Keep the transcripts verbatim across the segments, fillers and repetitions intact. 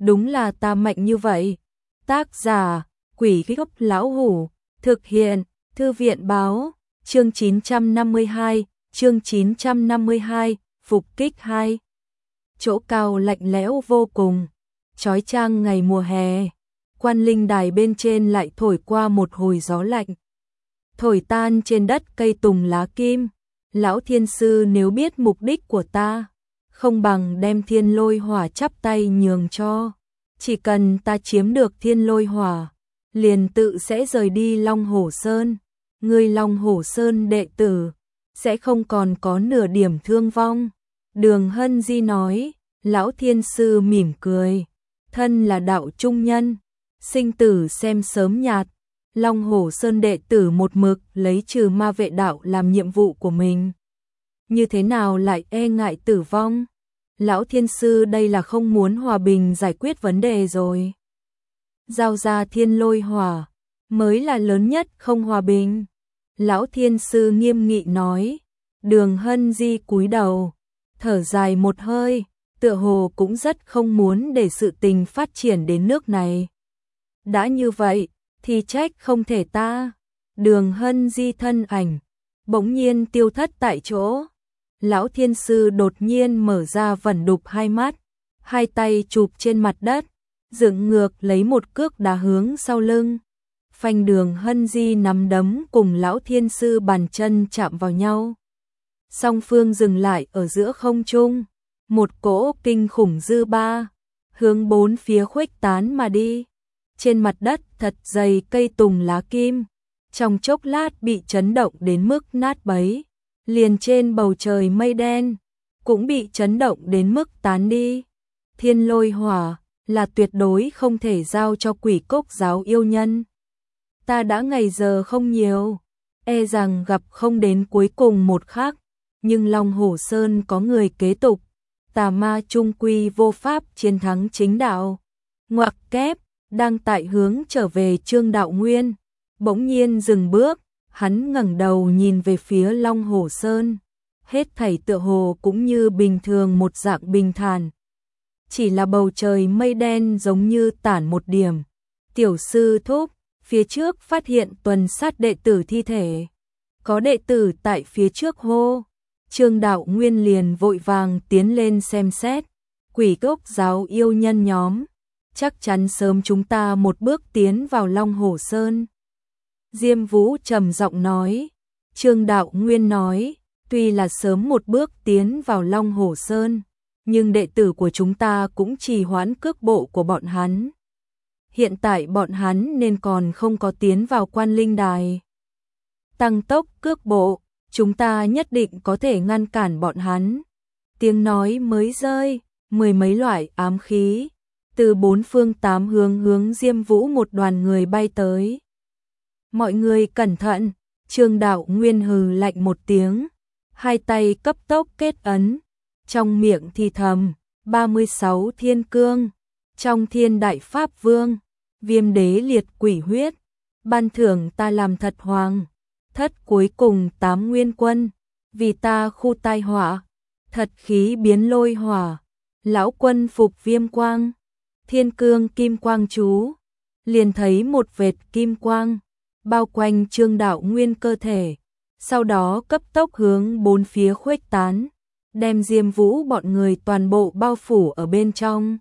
đúng là ta mạnh như vậy. Tác giả, Quỷ Gốc Lão Hủ, thực hiện, Thư viện báo, chương chín trăm năm mươi hai, chương chín trăm năm mươi hai, phục kích hai. Chỗ cao lạnh lẽo vô cùng, chói chang ngày mùa hè, Quan Linh Đài bên trên lại thổi qua một hồi gió lạnh. Thổi tan trên đất cây tùng lá kim. Lão thiên sư nếu biết mục đích của ta, không bằng đem thiên lôi hỏa chắp tay nhường cho. Chỉ cần ta chiếm được thiên lôi hỏa, liền tự sẽ rời đi Long Hổ Sơn. Người Long Hổ Sơn đệ tử, sẽ không còn có nửa điểm thương vong. Đường Hân Di nói, lão thiên sư mỉm cười. Thân là đạo trung nhân, sinh tử xem sớm nhạt. Long Hổ Sơn đệ tử một mực lấy trừ ma vệ đạo làm nhiệm vụ của mình. Như thế nào lại e ngại tử vong? Lão thiên sư đây là không muốn hòa bình giải quyết vấn đề rồi. Giao ra thiên lôi hỏa, mới là lớn nhất không hòa bình. Lão thiên sư nghiêm nghị nói. Đường Hân Di cúi đầu, thở dài một hơi, tựa hồ cũng rất không muốn để sự tình phát triển đến nước này. Đã như vậy, thì trách không thể ta. Đường Hân Di thân ảnh bỗng nhiên tiêu thất tại chỗ. Lão thiên sư đột nhiên mở ra vẩn đục hai mắt, hai tay chụp trên mặt đất, dựng ngược lấy một cước đá hướng sau lưng. Phanh. Đường Hân Di nắm đấm cùng lão thiên sư bàn chân chạm vào nhau. Song phương dừng lại ở giữa không trung, một cỗ kinh khủng dư ba hướng bốn phía khuếch tán mà đi. Trên mặt đất thật dày cây tùng lá kim, trong chốc lát bị chấn động đến mức nát bấy. Liền trên bầu trời mây đen cũng bị chấn động đến mức tán đi. Thiên lôi hỏa là tuyệt đối không thể giao cho Quỷ Cốc giáo yêu nhân. Ta đã ngày giờ không nhiều, e rằng gặp không đến cuối cùng một khắc, nhưng Long Hổ Sơn có người kế tục, tà ma trung quy vô pháp chiến thắng chính đạo. Ngoặc kép, đang tại hướng trở về Trương Đạo Nguyên, bỗng nhiên dừng bước, hắn ngẩng đầu nhìn về phía Long Hổ Sơn, hết thảy tựa hồ cũng như bình thường một dạng bình thản. Chỉ là bầu trời mây đen giống như tản một điểm. Tiểu sư thúc, phía trước phát hiện tuần sát đệ tử thi thể. Có đệ tử tại phía trước hô. Trương Đạo Nguyên liền vội vàng tiến lên xem xét. Quỷ Cốc giáo yêu nhân nhóm, chắc chắn sớm chúng ta một bước tiến vào Long Hổ Sơn. Diêm Vũ trầm giọng nói. Trương Đạo Nguyên nói, tuy là sớm một bước tiến vào Long Hổ Sơn, nhưng đệ tử của chúng ta cũng trì hoãn cước bộ của bọn hắn. Hiện tại bọn hắn nên còn không có tiến vào Quan Linh Đài. Tăng tốc cước bộ, chúng ta nhất định có thể ngăn cản bọn hắn. Tiếng nói mới rơi, mười mấy loại ám khí từ bốn phương tám hướng hướng Diêm Vũ một đoàn người bay tới. Mọi người cẩn thận. Trương Đạo Nguyên hừ lạnh một tiếng, hai tay cấp tốc kết ấn, trong miệng thì thầm, ba mươi sáu thiên cương, trong thiên đại pháp vương, viêm đế liệt quỷ huyết, ban thưởng ta làm thật hoàng, thất cuối cùng tám nguyên quân, vì ta khu tai họa, thật khí biến lôi hỏa, lão quân phục viêm quang, thiên cương kim quang chú, liền thấy một vệt kim quang bao quanh Trương Đạo Nguyên cơ thể, sau đó cấp tốc hướng bốn phía khuếch tán, đem Diêm Vũ bọn người toàn bộ bao phủ ở bên trong.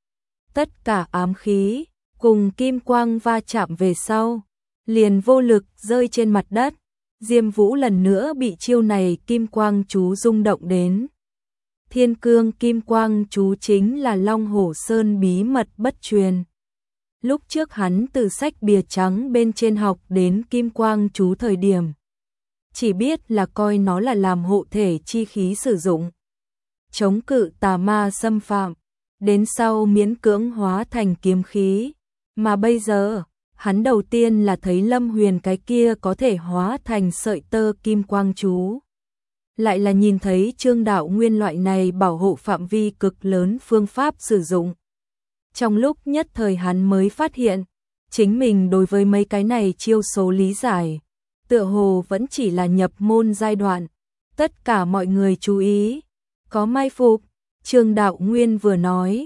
Tất cả ám khí cùng kim quang va chạm về sau, liền vô lực rơi trên mặt đất. Diêm Vũ lần nữa bị chiêu này kim quang chú rung động đến. Thiên cương kim quang chú chính là Long Hổ Sơn bí mật bất truyền. Lúc trước hắn từ sách bìa trắng bên trên học đến kim quang chú thời điểm, chỉ biết là coi nó là làm hộ thể chi khí sử dụng, chống cự tà ma xâm phạm, đến sau miễn cưỡng hóa thành kiếm khí, mà bây giờ, hắn đầu tiên là thấy Lâm Huyền cái kia có thể hóa thành sợi tơ kim quang chú. Lại là nhìn thấy Trương Đạo Nguyên loại này bảo hộ phạm vi cực lớn phương pháp sử dụng. Trong lúc nhất thời hắn mới phát hiện, chính mình đối với mấy cái này chiêu số lý giải, tựa hồ vẫn chỉ là nhập môn giai đoạn. Tất cả mọi người chú ý, có mai phục. Trương Đạo Nguyên vừa nói,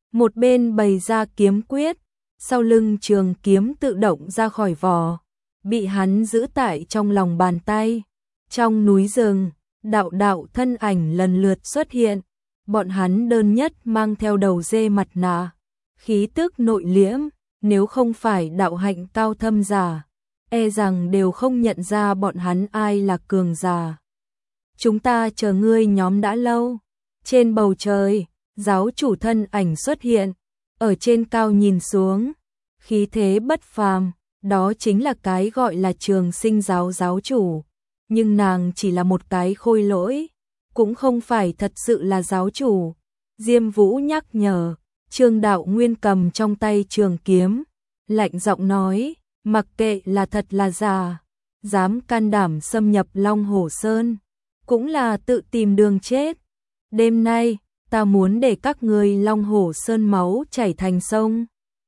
một bên bày ra kiếm quyết, sau lưng trường kiếm tự động ra khỏi vỏ, bị hắn giữ tại trong lòng bàn tay. Trong núi rừng, đạo đạo thân ảnh lần lượt xuất hiện, bọn hắn đơn nhất mang theo đầu dê mặt nạ, khí tức nội liễm, nếu không phải đạo hạnh cao thâm giả, e rằng đều không nhận ra bọn hắn ai là cường giả. Chúng ta chờ ngươi nhóm đã lâu. Trên bầu trời, giáo chủ thân ảnh xuất hiện, ở trên cao nhìn xuống, khí thế bất phàm, đó chính là cái gọi là Trường Sinh giáo giáo chủ. Nhưng nàng chỉ là một cái khôi lỗi, cũng không phải thật sự là giáo chủ. Diêm Vũ nhắc nhở, Trương Đạo Nguyên cầm trong tay trường kiếm, lạnh giọng nói, mặc kệ là thật là giả, dám can đảm xâm nhập Long Hổ Sơn, cũng là tự tìm đường chết. Đêm nay, ta muốn để các ngươi Long Hổ Sơn máu chảy thành sông.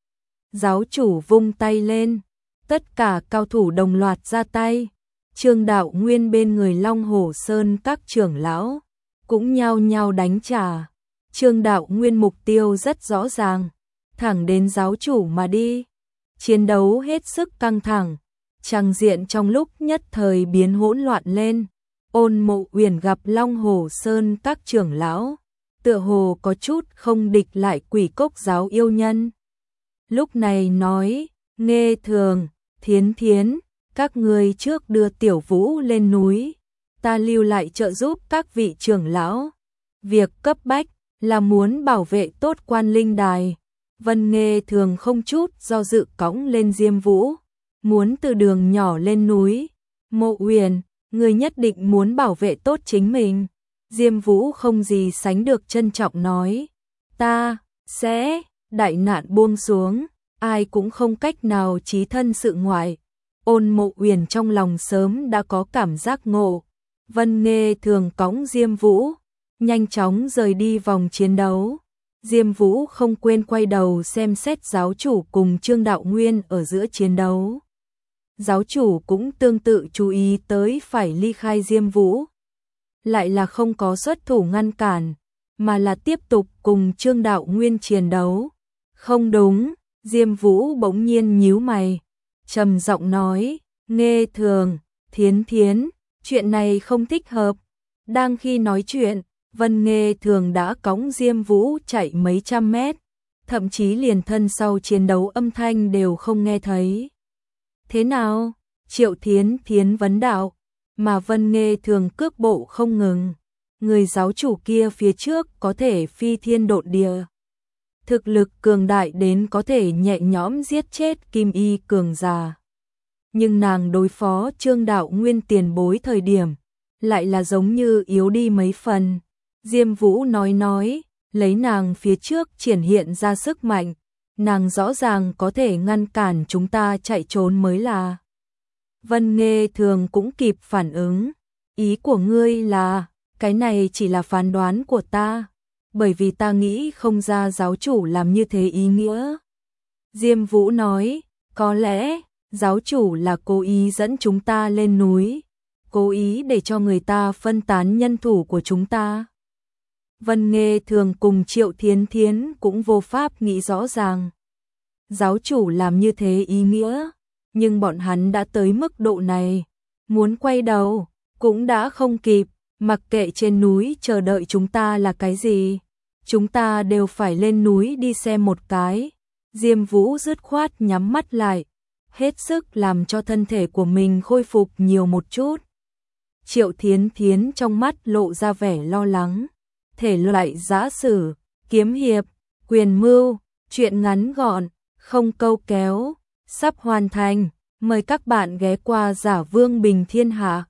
Giáo chủ vung tay lên, tất cả cao thủ đồng loạt ra tay. Trương Đạo Nguyên bên người Long Hổ Sơn các trưởng lão cũng nhao nhao đánh trả. Trương Đạo Nguyên mục tiêu rất rõ ràng, thẳng đến giáo chủ mà đi. Chiến đấu hết sức căng thẳng, tràng diện trong lúc nhất thời biến hỗn loạn lên. Ôn Mộ Uyển gặp Long Hổ Sơn các trưởng lão, tựa hồ có chút không địch lại Quỷ Cốc giáo yêu nhân. Lúc này nói, Nghê Thường, Thiến Thiến, các ngươi trước đưa Tiểu Vũ lên núi, ta lưu lại trợ giúp các vị trưởng lão. Việc cấp bách là muốn bảo vệ tốt Quan Linh Đài. Vân Nghê Thường không chút do dự cõng lên Diêm Vũ, muốn từ đường nhỏ lên núi. Mộ Uyển, người nhất định muốn bảo vệ tốt chính mình. Diêm Vũ không gì sánh được trân trọng nói, ta sẽ. Đại nạn buông xuống, ai cũng không cách nào trí thân sự ngoại. Ôn Mộ Uyển trong lòng sớm đã có cảm giác ngộ. Vân Nghê Thường cõng Diêm Vũ, nhanh chóng rời đi vòng chiến đấu. Diêm Vũ không quên quay đầu xem xét giáo chủ cùng Trương Đạo Nguyên ở giữa chiến đấu. Giáo chủ cũng tương tự chú ý tới phải ly khai Diêm Vũ. Lại là không có xuất thủ ngăn cản, mà là tiếp tục cùng Trương Đạo Nguyên chiến đấu. Không đúng, Diêm Vũ bỗng nhiên nhíu mày, trầm giọng nói, Nghê Thường, Thiến Thiến, chuyện này không thích hợp. Đang khi nói chuyện, Vân Nghê Thường đã cõng Diêm Vũ chạy mấy trăm mét, thậm chí liền thân sau chiến đấu âm thanh đều không nghe thấy. Thế nào? Triệu Thiến Thiến vấn đạo, mà Vân Nghê Thường cước bộ không ngừng. Người giáo chủ kia phía trước có thể phi thiên độn địa, thực lực cường đại đến có thể nhẹ nhõm giết chết Kim Y cường giả. Nhưng nàng đối phó Trương Đạo Nguyên tiền bối thời điểm, lại là giống như yếu đi mấy phần. Diêm Vũ nói nói, lấy nàng phía trước triển hiện ra sức mạnh, nàng rõ ràng có thể ngăn cản chúng ta chạy trốn mới là. Vân Nghê Thường cũng kịp phản ứng, ý của ngươi là, cái này chỉ là phán đoán của ta, bởi vì ta nghĩ không ra giáo chủ làm như thế ý nghĩa. Diêm Vũ nói, có lẽ, giáo chủ là cố ý dẫn chúng ta lên núi, cố ý để cho người ta phân tán nhân thủ của chúng ta. Vân Nghê Thường cùng Triệu Thiến Thiến cũng vô pháp nghĩ rõ ràng. Giáo chủ làm như thế ý nghĩa, nhưng bọn hắn đã tới mức độ này, muốn quay đầu, cũng đã không kịp, mặc kệ trên núi chờ đợi chúng ta là cái gì, chúng ta đều phải lên núi đi xem một cái. Diêm Vũ dứt khoát nhắm mắt lại, hết sức làm cho thân thể của mình khôi phục nhiều một chút. Triệu Thiến Thiến trong mắt lộ ra vẻ lo lắng, thể loại giã sử, kiếm hiệp, quyền mưu, chuyện ngắn gọn, không câu kéo, sắp hoàn thành, mời các bạn ghé qua Giả Vương Bình Thiên Hạ.